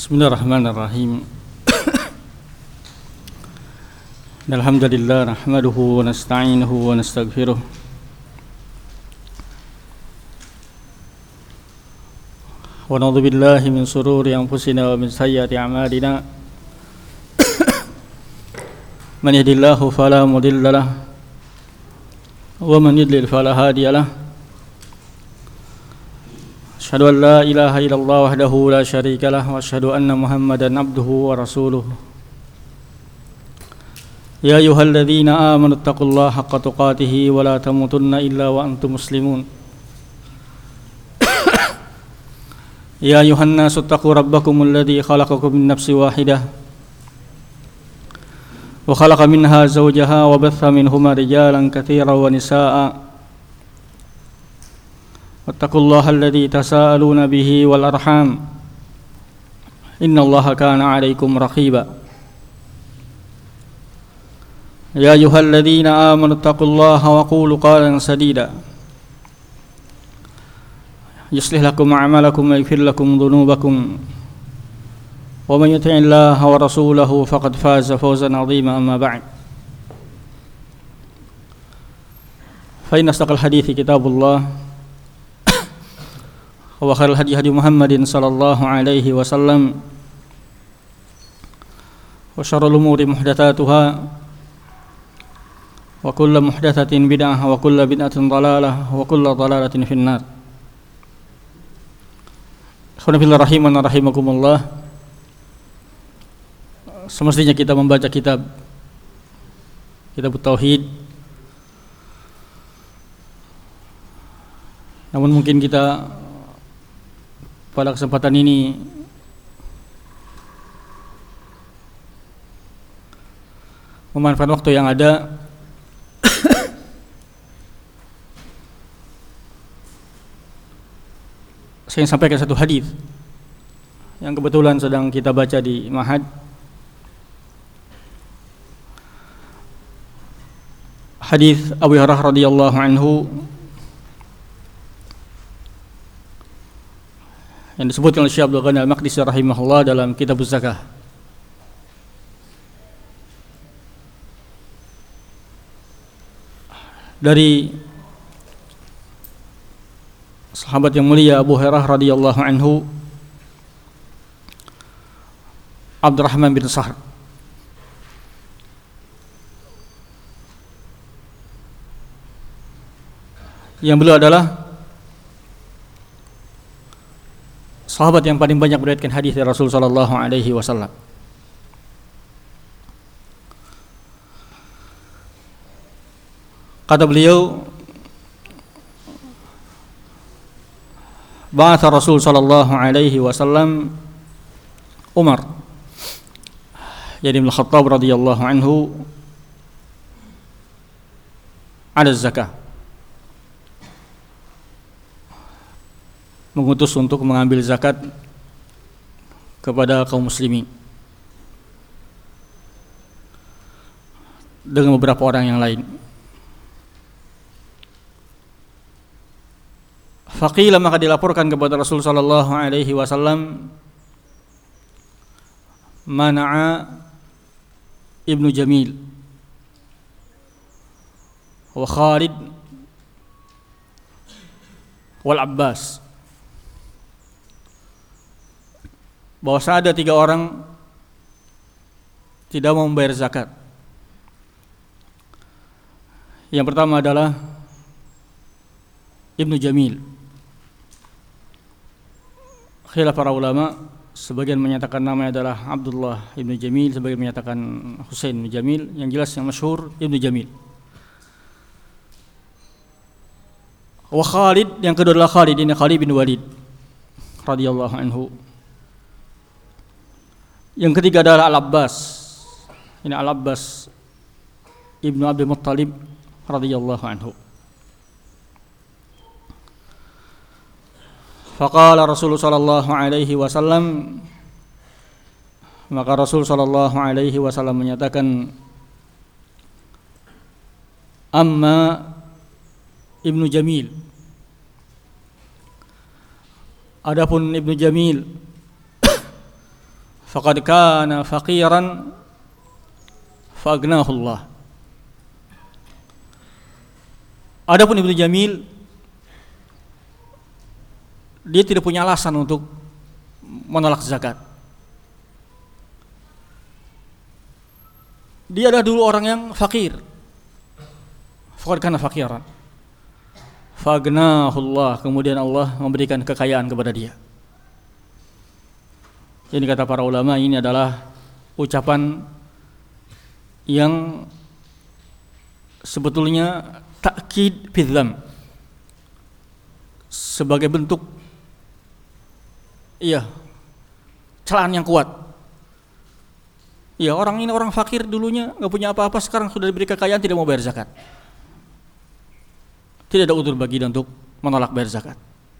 Bismillahirrahmanirrahim. Alhamdulillah nahmaduhu wa nasta'inuhu wa nastaghfiruh. Wa na'udzu billahi min shururi anfusina wa min sayyiati a'malina. Man yahdihillahu fala mudilla lahu wa man yudlil fala hadiya lahu. Asyhadu an la ilaha illallah wahdahu la syarika lah wa asyhadu anna Muhammadan abduhu wa rasuluh. Ya ayyuhalladzina amanu taqullaha haqqa tuqatih wa la tamutunna illa wa antum muslimun. Ya ayyuhan nasu taqu rabbakumul ladzi khalaqakum min nafsin wahidah wa khalaqa minha zawjaha wa batha minhuma rijalan katsiran wa nisaa'a. Wattaqullaha alladzi tasaaluna bihi wal arham innallaha kana 'alaikum raqiba. Ya ayyuhalladzina amanu taqullaha wa qulu qawlan sadida yuslih lakum a'malakum wa yaghfir lakum dhunubakum wa man yuti'illaha wa rasulahu faqad faza fawzan 'azima. Amma ba'd, fa inna asdaqal hadithi kitabullah wa khairul hadi hadi Muhammadin sallallahu alaihi wasallam wa syarrul umuri muhdatsatuha wa kullu muhdatsatin bid'ah wa kullu bid'atin dhalalah wa kullu dhalalatin finnar. Khonafillah rahimana rahimakumullah. Semestinya kita membaca kitab tauhid, namun mungkin kita pada kesempatan ini memanfaatkan waktu yang ada saya sampaikan satu hadis yang kebetulan sedang kita baca di Ma'had. Hadis Abu Hurairah radhiyallahu anhu yang disebutkan oleh Syekh Abdul Ghani Al-Maqdisi rahimahullah dalam kitab Az-Zakah. Dari sahabat yang mulia Abu Hurairah radhiyallahu anhu, Abdurrahman bin Sahr, yang beliau adalah sahabat yang paling banyak meriwayatkan hadis dari Rasul sallallahu alaihi wasallam. Kata beliau, ba'atha Rasul sallallahu alaihi wasallam Umar jadi bin Khattab radhiyallahu anhu ala zakah, mengutus untuk mengambil zakat kepada kaum muslimin dengan beberapa orang yang lain. Faqila, maka dilaporkan kepada Rasul sallallahu alaihi wasallam, mana'a Ibnu Jamil wa Khalid wal Abbas, bahwa ada 3 orang tidak mau membayar zakat. Yang pertama adalah Ibnu Jamil. Khilaf para ulama, sebagian menyatakan namanya adalah Abdullah Ibnu Jamil, sebagian menyatakan Husain bin Jamil. Yang jelas yang masyhur Ibnu Jamil. Wa Khalid, yang kedua adalah Khalid, ini Khalid bin Walid radhiyallahu anhu. Yang ketiga adalah Al-Abbas, ini Al-Abbas Ibnu Abdul Muttalib radhiyallahu anhu. Faqala Rasul sallallahu alaihi wasallam, maka Rasul sallallahu alaihi wasallam menyatakan, amma Ibnu Jamil, adapun Ibnu Jamil faqad kana faqiran fa'agnahu Allah. Adapun Ibnu Jamil, dia tidak punya alasan untuk menolak zakat. Dia adalah dulu orang yang fakir. Faqad kana faqiran fa'agnahu Allah, kemudian Allah memberikan kekayaan kepada dia. Jadi kata para ulama, ini adalah ucapan yang sebetulnya takkid bidzam, sebagai bentuk celaan yang kuat. Orang ini orang fakir, dulunya nggak punya apa-apa, sekarang sudah diberi kekayaan, tidak mau bayar zakat. Tidak ada udzur bagi dia untuk menolak bayar zakat.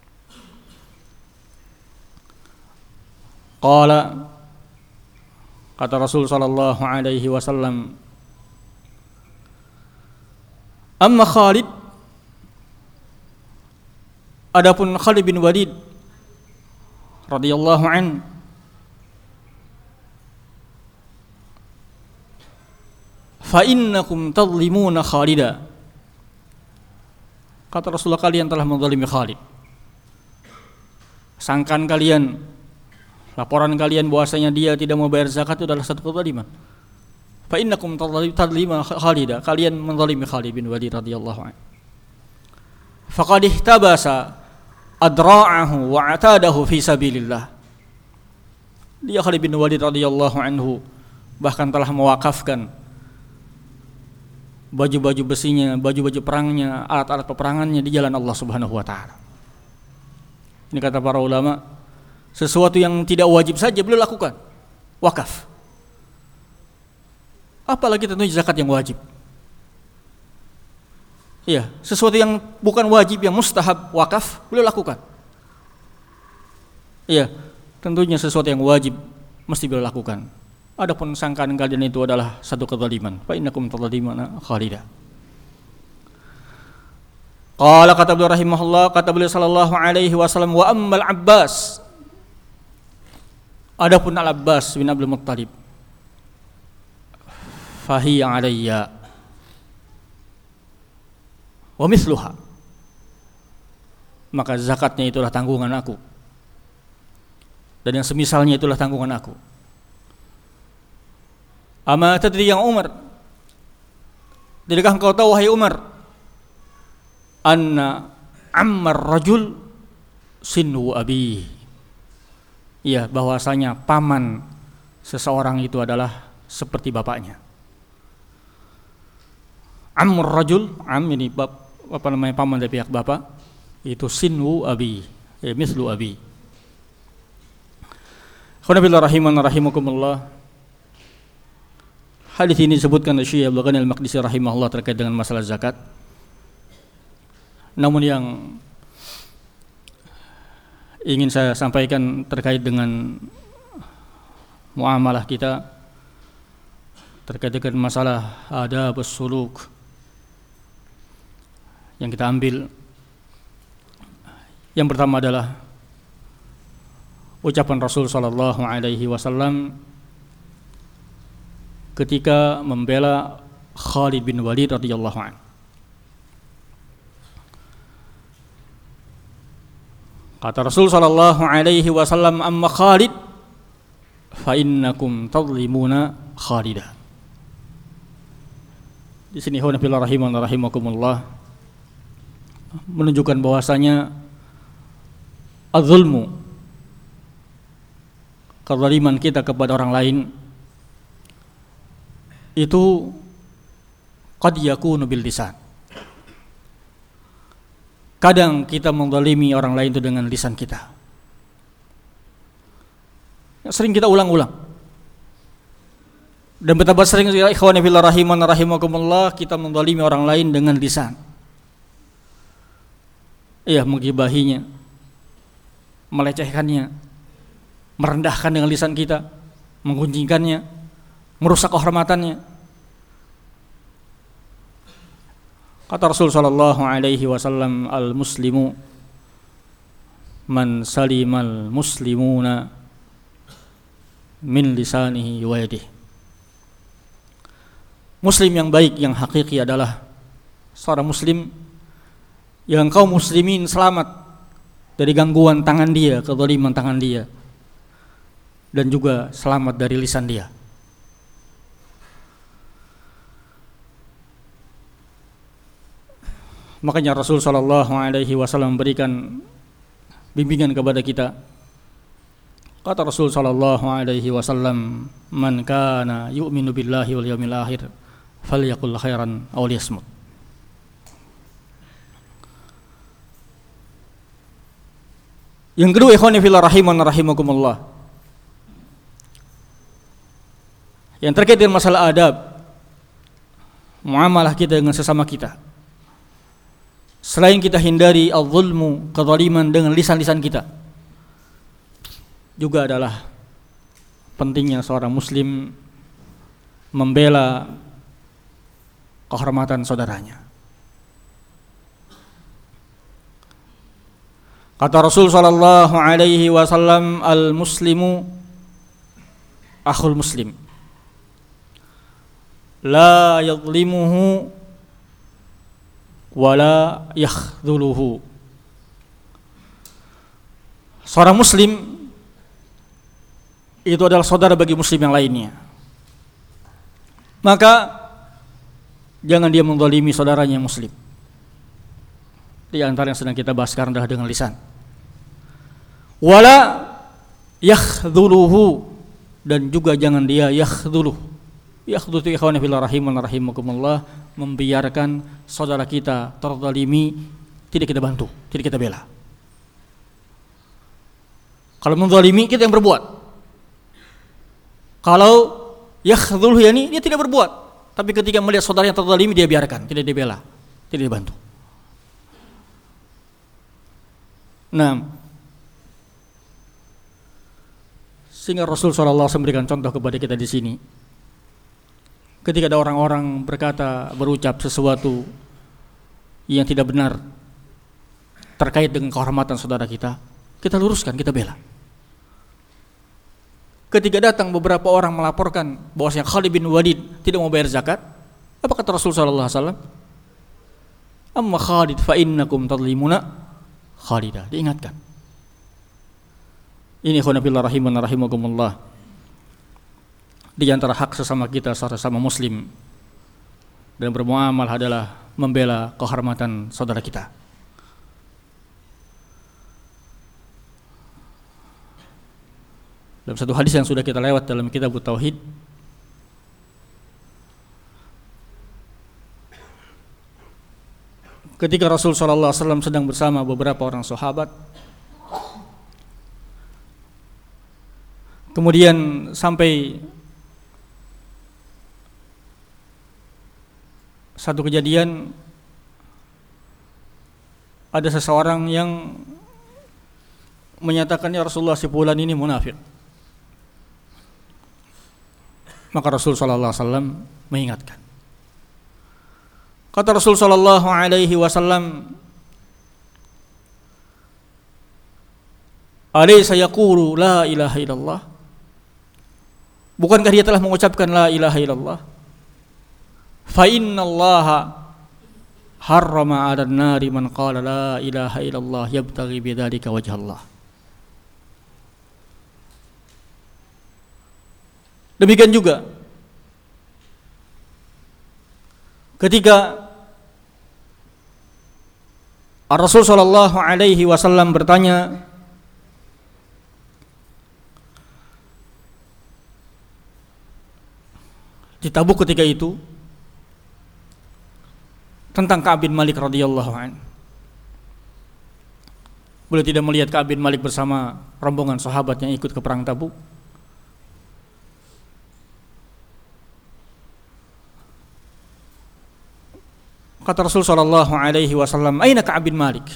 Qala, kata Rasul sallallahu alaihi wasallam, amma Khalid, adapun Khalid bin Walid radhiyallahu an, fa innakum tadhlimuna Khalida, kata Rasulullah, kalian telah menzalimi Khalid. Sangkaan kalian, laporan kalian bahwasanya dia tidak mau bayar zakat itu adalah satu kezaliman. Fa innakum tadhlimuna Khalida, kalian menzalimi Khalid bin Walid radhiyallahu anhu. Faqad ihtabasa adra'ahu wa atadahu fi sabilillah. Dia Khalid bin Walid radhiyallahu anhu bahkan telah mewakafkan baju-baju besinya, baju-baju perangnya, alat-alat peperangannya di jalan Allah Subhanahu wa taala. Ini kata para ulama, sesuatu yang tidak wajib saja beliau lakukan, wakaf. Apalagi tentunya zakat yang wajib. Sesuatu yang bukan wajib, yang mustahab, wakaf, beliau lakukan. Tentunya sesuatu yang wajib mesti beliau lakukan. Adapun sangkaan kalian itu adalah satu kezaliman. Fa innakum tadhlimuna Khalida. Qala, kata beliau rahimahullah, kata beliau sallallahu alaihi wasallam, wa ammal Abbas, adapun Al-Abbas bin Abdul Muttalib, fahiya alayya wa mithluha, maka zakatnya itulah tanggungan aku, dan yang semisalnya itulah tanggungan aku. Ama tadri yang Umar, tidakkah engkau tahu wahai Umar, anna ammar rajul sinu abi, bahwasanya paman seseorang itu adalah seperti bapaknya. Ammur rajul, ini paman dari pihak bapak, itu sinu abi, mislu abi. Khawanabillah rahiman rahimakumullah. Hadis ini disebutkan oleh Syekh Abdul Ghani Al-Maqdisi rahimahullah terkait dengan masalah zakat. Namun yang ingin saya sampaikan terkait dengan muamalah kita, terkait dengan masalah adabus suluk yang kita ambil, yang pertama adalah ucapan Rasul sallallahu alaihi wasallam ketika membela Khalid bin Walid radhiyallahu anhu. Kata Rasul sallallahu alaihi wasallam, amma Khalid fa innakum tadhlimuna Khalida. Di sini Alhamdulillah rahiman rahimakumullah menunjukkan bahwasanya az-zulmu, kezaliman kita kepada orang lain itu qad yakunu bil lisan. Kadang kita menzalimi orang lain itu dengan lisan kita. Sering kita ulang-ulang. Dan betapa sering ikhwan fillah rahiman rahimakumullah kita menzalimi orang lain dengan lisan. Menggibahinya, melecehkannya, merendahkan dengan lisan kita, menggunjingkannya, merusak kehormatannya. Kata Rasul sallallahu alaihi wasallam, al-muslimu man salimal muslimuna min lisanihi wa yadihi. Muslim yang baik, yang hakiki adalah seorang muslim yang kaum muslimin selamat dari gangguan tangan dia, kezaliman tangan dia, dan juga selamat dari lisan dia. Makanya Rasul sallallahu alaihi wasallam memberikan bimbingan kepada kita. Kata Rasul sallallahu alaihi wasallam, "Man kana yu'minu billahi wal yawmil akhir falyaqul khairan aw liyasmut." Yang kedua, ikhwani fillah rahiman rahimakumullah, yang terkait dengan masalah adab muamalah kita dengan sesama kita. Selain kita hindari al-zulmu, kezaliman dengan lisan-lisan kita, juga adalah pentingnya seorang muslim membela kehormatan saudaranya. Kata Rasul sallallahu alaihi wasallam, al-muslimu akhul muslim, la yadhlimuhu wala yakhdhuluhu. Seorang muslim itu adalah saudara bagi muslim yang lainnya. Maka jangan dia menzalimi saudaranya muslim. Di antara yang sedang kita bahas sekarang adalah dengan lisan. Wala yakhdhuluhu, dan juga jangan dia yakhdhuluh. Yakhdhulu ikhwani fillah rahiman rahimakumullah, membiarkan saudara kita terzalimi, tidak kita bantu, tidak kita bela. Kalau menzalimi, kita yang berbuat. Kalau yakhdhuluh, yani dia tidak berbuat, tapi ketika melihat saudara yang terzalimi, dia biarkan, tidak dibela, tidak dibantu. Nah, sehingga Rasul SAW memberikan contoh kepada kita di sini. Ketika ada orang-orang berucap sesuatu yang tidak benar terkait dengan kehormatan saudara kita, kita luruskan, kita bela. Ketika datang beberapa orang melaporkan bahwasanya Khalid bin Walid tidak mau bayar zakat, apa kata Rasul SAW? Amma Khalid fa innakum tadlimuna Khalidah. Diingatkan. Ini khonafillah rahiman rahimakumullah, di antara hak sesama kita, sesama muslim dan bermuamal adalah membela kehormatan saudara kita. Dalam satu hadis yang sudah kita lewat dalam kitab Tauhid, ketika Rasul sallallahu alaihi wasallam sedang bersama beberapa orang sahabat, kemudian sampai satu kejadian, ada seseorang yang menyatakan, ya Rasulullah, si fulan ini munafik. Maka Rasul sallallahu alaihi wasallam mengingatkan. Kata Rasul sallallahu alaihi wasallam, alaysa yaqulu la ilaha illallah? Bukankah dia telah mengucapkan la ilaha illallah? Fa innallaha harrama 'alan nari man qala la ilaha illallah yabtaghi bidzalika wajha Allah. Demikian juga ketika Rasul sallallahu alaihi wasallam bertanya, di Tabuk ketika itu, tentang Ka'ab bin Malik radhiyallahu anhu. Beliau tidak melihat Ka'ab bin Malik bersama rombongan sahabat yang ikut ke perang Tabuk. Kata Rasul sallallahu alaihi wasallam, "Aina Ka'ab bin Malik?"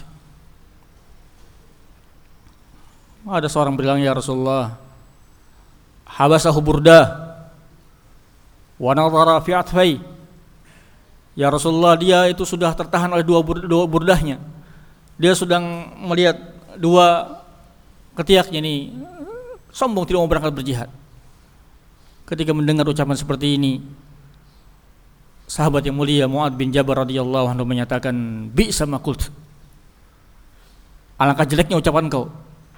Ada seorang bilang, "Ya Rasulullah, habasahu Burdah wa nadhara fi atfai." Ya Rasulullah, dia itu sudah tertahan oleh dua burdahnya. Dia sedang melihat dua ketiaknya ini, sombong tidak mau berangkat berjihad. ketika mendengar ucapan seperti ini, sahabat yang mulia Mu'adz bin Jabal radhiyallahu anhu menyatakan, bi'sa ma qult. Alangkah jeleknya ucapan kau.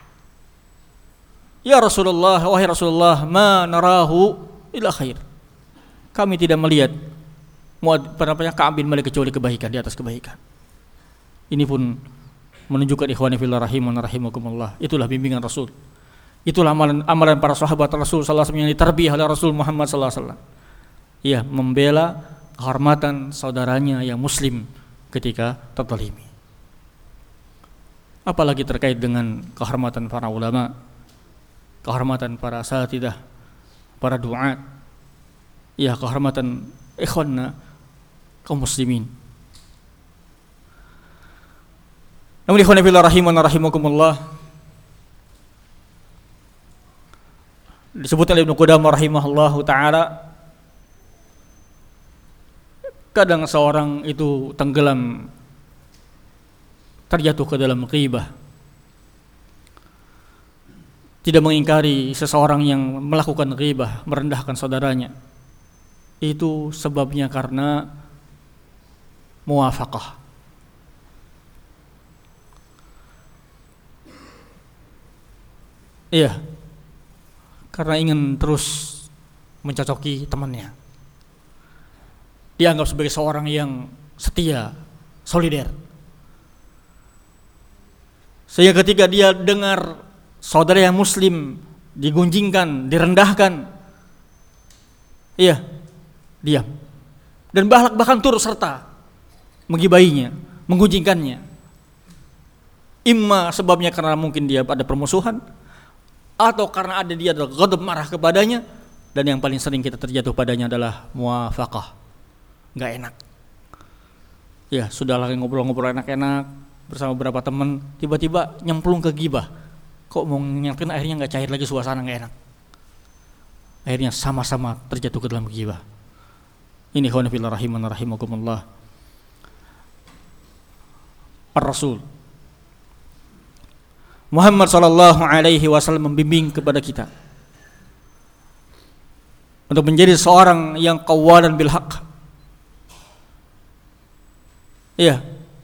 Ya Rasulullah, wahai Rasulullah, ma narahu illa khair. Kami tidak melihat Ka'ab bin Malik kecuali kebaikan, di atas kebaikan. Ini pun menunjukkan ikhwani fillah rahiman rahimakumullah, itulah bimbingan Rasul. Itulah amalan para sahabat Rasul sallallahu alaihi wasallam yang ditarbiyah oleh Rasul Muhammad sallallahu alaihi wasallam. Ya, membela kehormatan saudaranya yang muslim ketika terzalimi. Apalagi terkait dengan kehormatan para ulama, kehormatan para asatidzah, para duat, ya kehormatan ikhwanna kaum muslimin. Namun ikhwan fillah rahiman rahimakumullah, disebutkan oleh Ibnu Qudamah rahimahullahu taala, kadang seorang itu tenggelam, terjatuh ke dalam ghibah, tidak mengingkari seseorang yang melakukan ghibah, merendahkan saudaranya. Itu sebabnya karena muwafaqah. Iya, karena ingin terus mencocoki temannya. Dianggap sebagai seorang yang setia, solider. Sehingga ketika dia dengar saudara yang muslim digunjingkan, direndahkan, iya, diam. Dan bahkan turut serta menggibainya, menggunjingkannya. Imma sebabnya karena mungkin dia ada permusuhan, atau karena ada dia ghadab, marah kepadanya. Dan yang paling sering kita terjatuh padanya adalah muwafaqah, gak enak. Ya sudah lagi ngobrol-ngobrol enak-enak bersama beberapa teman, tiba-tiba nyemplung ke ghibah. Kok mau nyamperin, akhirnya gak cair lagi suasana, gak enak. Akhirnya sama-sama terjatuh ke dalam ghibah. Ini ikhwan fillah rahiman rahimakumullah. Ar-Rasul Muhammad sallallahu alaihi wasallam membimbing kepada kita untuk menjadi seorang yang qawalan bil haqq. Iya.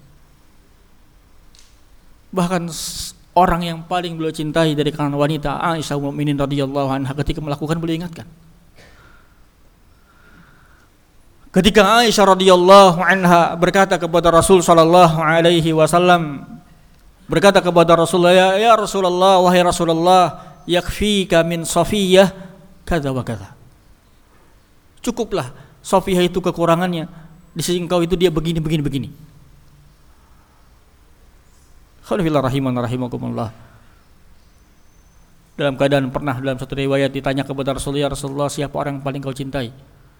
Bahkan orang yang paling beliau cintai dari kalangan wanita, Aisyah ummul mukminin radhiyallahu anha, ketika melakukan beliau ingatkan. Ketika Aisyah radhiyallahu anha berkata kepada Rasul sallallahu alaihi wasallam, berkata kepada Rasulullah, ya Rasulullah, wahai Rasulullah, yakfika min Safiyah kadza wa kadza. Cukuplah Safiyah itu kekurangannya, di sisi engkau itu dia begini. Khalifillah rahiman rahimakumullah. Dalam keadaan pernah dalam satu riwayat ditanya kepada Rasulullah, Rasulullah, siapa orang yang paling kau cintai?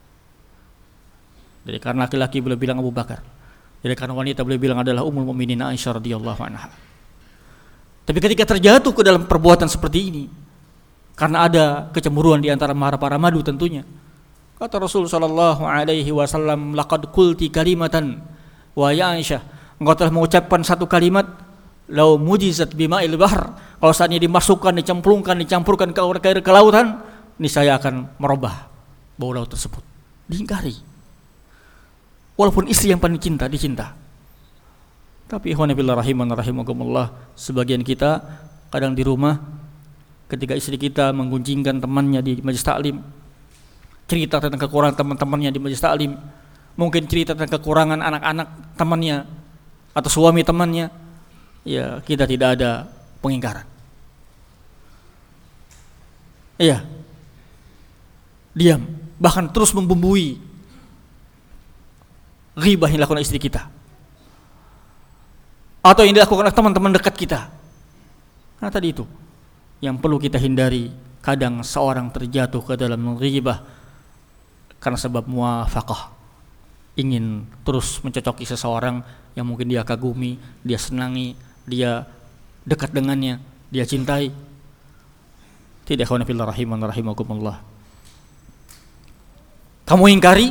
Jadi karena laki-laki beliau bilang Abu Bakar. Jadi karena wanita beliau bilang adalah Ummul Mukminin Aisyah radhiyallahu anha. Tapi ketika terjatuh ke dalam perbuatan seperti ini, karena ada kecemburuan di antara para madu tentunya, kata Rasul sallallahu alaihi wasallam, laqad qulti kalimatan wa ya Aisyah, engkau telah mengucapkan satu kalimat, lau mujizat bima'il bahr, kalau saatnya dimasukkan, dicampurkan ke air ke lautan, niscaya akan merubah bau laut tersebut. Diingkari. Walaupun istri yang paling dicinta. Tapi ikhwan fillah rahiman rahimakumullah, sebagian kita kadang di rumah ketika istri kita menggunjingkan temannya di majelis taklim, cerita tentang kekurangan teman-temannya di majelis taklim, mungkin cerita tentang kekurangan anak-anak temannya atau suami temannya, ya kita tidak ada pengingkaran. Iya, diam, bahkan terus membumbui ghibah yang dilakukan istri kita atau yang dilakukan oleh teman-teman dekat kita. Nah tadi itu yang perlu kita hindari. Kadang seorang terjatuh ke dalam ghibah karena sebab muwafaqah, ingin terus mencocoki seseorang yang mungkin dia kagumi, dia senangi, dia dekat dengannya, dia cintai. Tidak, ikhwan fillah rahiman rahimakumullah. Kamu ingkari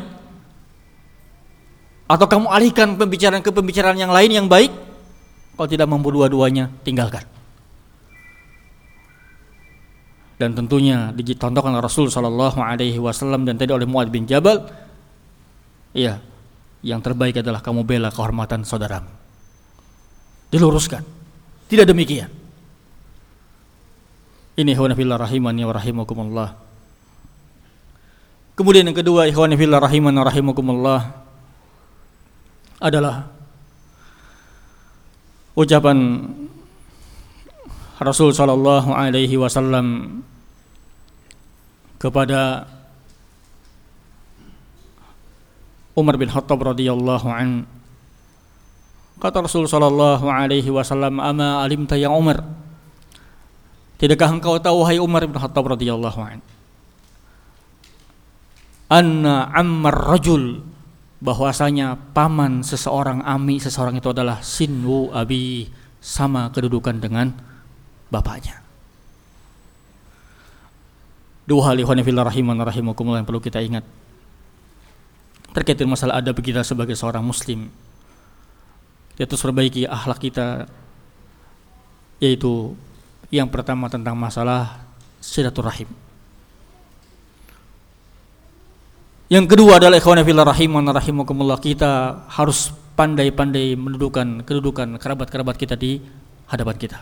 atau kamu alihkan pembicaraan ke pembicaraan yang lain yang baik. Kalau tidak mampu dua-duanya, tinggalkan. Dan tentunya dicontohkan oleh Rasul sallallahu alaihi wasallam dan tadi oleh Muadz bin Jabal, iya, yang terbaik adalah kamu bela kehormatan saudaramu. Diluruskan. Tidak demikian. Ini ikhwan fillah rahimani wa rahimakumullah. Kemudian yang kedua, ikhwan fillah rahimani wa rahimakumullah, adalah ucapan Rasul sallallahu alaihi wasallam kepada Umar bin Khattab radhiyallahu an. Kata Rasul sallallahu alaihi wasallam, "Ama alimta ya Umar? Tidakkah engkau tahu hai Umar bin Khattab radhiyallahu an? Anna ammar rajul, bahwasanya paman seseorang, ami seseorang itu adalah sinwu abi, sama kedudukan dengan bapaknya." Dua hal ikhwan fillah rahiman rahimakumullah yang perlu kita ingat terkait dengan masalah adab kita sebagai seorang muslim. Kita terus perbaiki akhlak kita, yaitu yang pertama tentang masalah silaturahim. Yang kedua adalah ikhwan fillah rahiman rahimakumullah, kita harus pandai-pandai mendudukan kedudukan kerabat-kerabat kita di hadapan kita.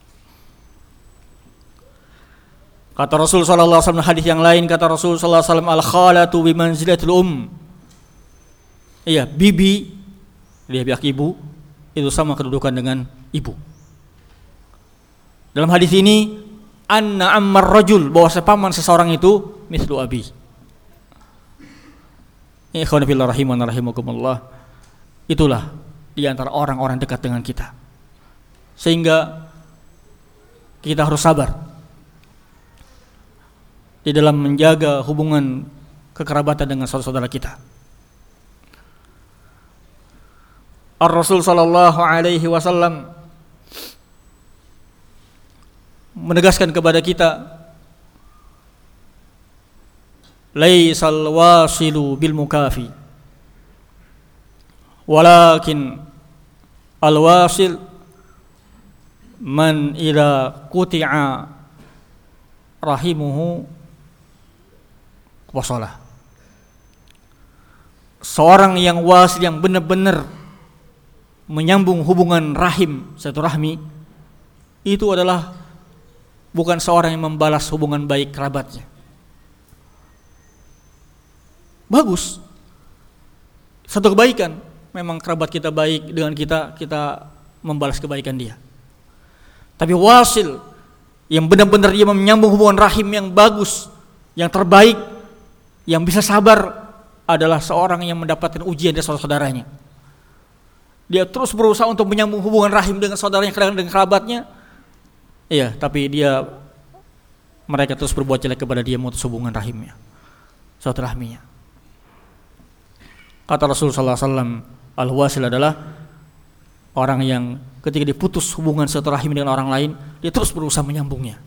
Kata Rasul sallallahu alaihi wasallam hadis yang lain, kata Rasul sallallahu alaihi wasallam, al-khalatu bi manzilatil Iya, bibi, dia pihak ibu, itu sama kedudukan dengan ibu. Dalam hadis ini, anna ammar rajul, bahwa paman seseorang itu mislu abi. Ikhwan fillah rahiman rahimakumullah, itulah di antara orang-orang dekat dengan kita. Sehingga kita harus sabar di dalam menjaga hubungan kekerabatan dengan saudara-saudara kita. Ar-Rasul sallallahu alaihi wasallam menegaskan kepada kita, laisal wasilu bil mukafi, walakin al wasil man ila quti'a rahimuhu wasalah. Seorang yang wasil, yang benar-benar menyambung hubungan rahim, silaturahmi, itu adalah bukan seorang yang membalas hubungan baik kerabatnya. Bagus, satu kebaikan, memang kerabat kita baik dengan kita, kita membalas kebaikan dia. Tapi wasil, yang benar-benar dia menyambung hubungan rahim yang bagus, yang terbaik, yang bisa sabar, adalah seorang yang mendapatkan ujian dari saudara-saudaranya. Dia terus berusaha untuk menyambung hubungan rahim dengan saudaranya, dengan kerabatnya. Iya, tapi mereka terus berbuat jelek kepada dia, memutus hubungan rahimnya, silaturahminya. Kata Rasul sallallahu alaihi wasallam, al-wasil adalah orang yang ketika diputus hubungan silaturahmi dengan orang lain, dia terus berusaha menyambungnya.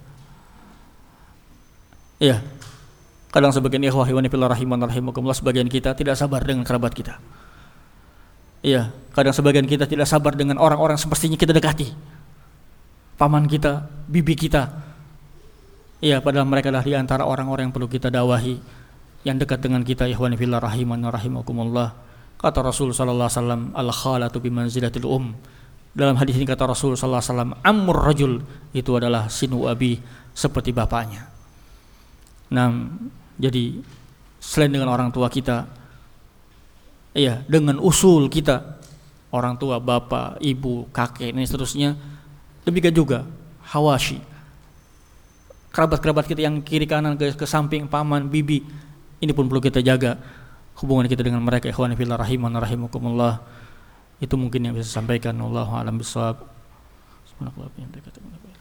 Iya. Kadang sebagian ikhwah wa fillah rahiman rahimakumullah, sebagian kita tidak sabar dengan kerabat kita. Iya, kadang sebagian kita tidak sabar dengan orang-orang semestinya kita dekati. Paman kita, bibi kita. Iya, padahal mereka adalah di antara orang-orang yang perlu kita dakwahi, yang dekat dengan kita, ikhwan fillah rahiman rahimakumullah. Kata Rasul sallallahu alaihi wasallam, al-khalatu bi manzilatil Dalam hadis ini kata Rasul sallallahu alaihi wasallam, ammur rajul, itu adalah sinu abi, seperti bapaknya. Nah, jadi selain dengan orang tua kita, iya, dengan usul kita, orang tua, bapak, ibu, kakek, dan seterusnya, demikian juga hawashi, kerabat-kerabat kita yang kiri kanan, ke samping, paman, bibi, ini pun perlu kita jaga hubungan kita dengan mereka, ikhwan fillah rahiman rahimakumullah. Itu mungkin yang bisa sampaikan. Wallahu a'lam bishawab. Subhanallah.